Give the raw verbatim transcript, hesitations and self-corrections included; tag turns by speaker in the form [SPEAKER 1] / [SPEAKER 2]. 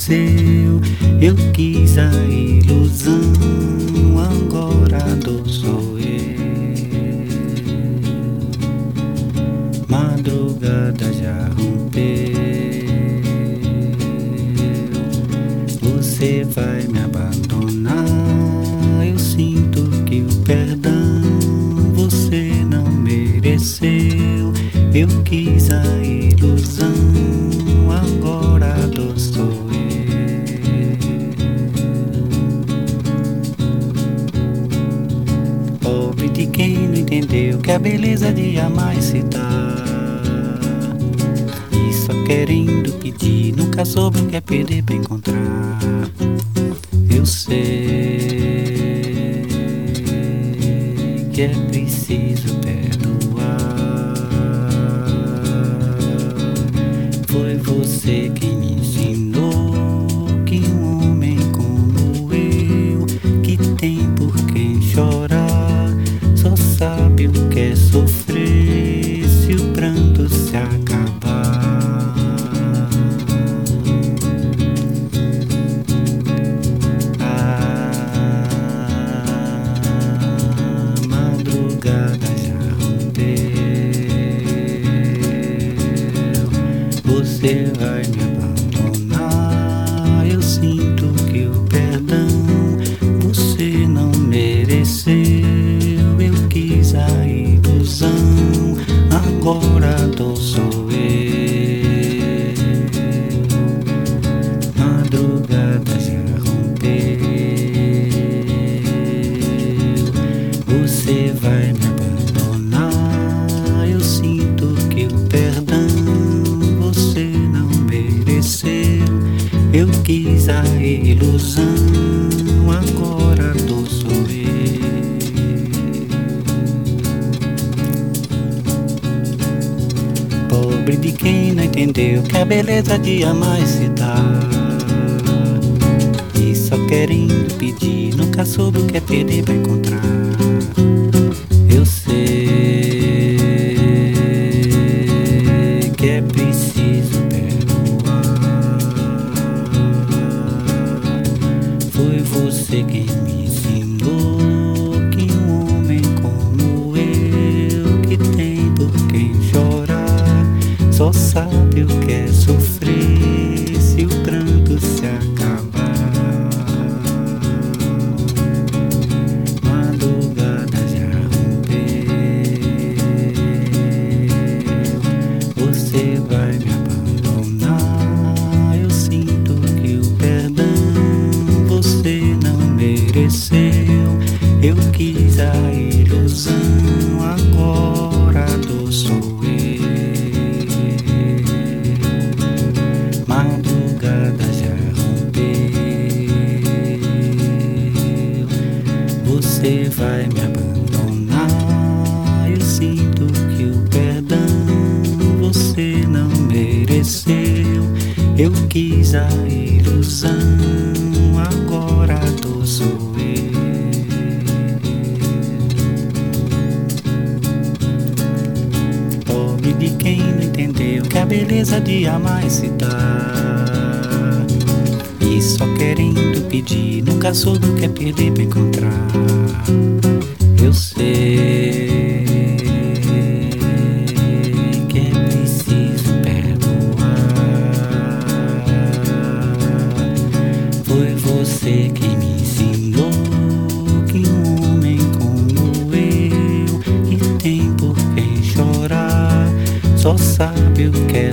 [SPEAKER 1] mereceu. Eu quis a ilusão, agora a dor sou eu. Madrugada já rompeu, você vai me abandonar. Eu sinto que o perdão você não mereceu. Eu quis a ilusão, agora a dor sou eu. Pobre de quem não entendeu que a beleza de amar é se dar, e só querendo pedir, nunca soube o que é perder pra encontrar. Eu sei que é preciso perdoar. Foi você quem me ensinou que um homem como eu, que tem por quem chorar, só sabe o que é sofrer se o pranto se acabar. A madrugada já rompeu, você vai me abandonar. Eu sinto que o perdão você não mereceu. Eu quis a ilusão, agora a dor sou eu. Madrugada já rompeu, você vai me abandonar. Eu sinto que o perdão você não mereceu. Eu quis a ilusão, agora a dor sou eu. Pobre de quem não entendeu que a beleza de amar é se dar, e só querendo pedir, nunca soube o que é perder pra encontrar. Eu sei que é preciso perdoar. Foi você quem me ensinou que um homem como eu, que tem por quem chorar, só sabe o que é sofrer se o pranto se acabar. Madrugada já rompeu, você vai me abandonar. Eu sinto que o perdão você não mereceu. Eu quis a ilusão, agora a dor sou eu. Madrugada já rompeu, você vai me abandonar. Eu sinto que o perdão você não mereceu. Eu quis a ilusão, agora a dor sou eu. Pobre de quem não entendeu que a beleza de amar é se dar, e só querendo pedir, nunca soube o que é perder pra encontrar. Eu sei que é preciso perdoar. Foi você quem me ensinou que um homem como eu, que tem por quem chorar, só sabe o que é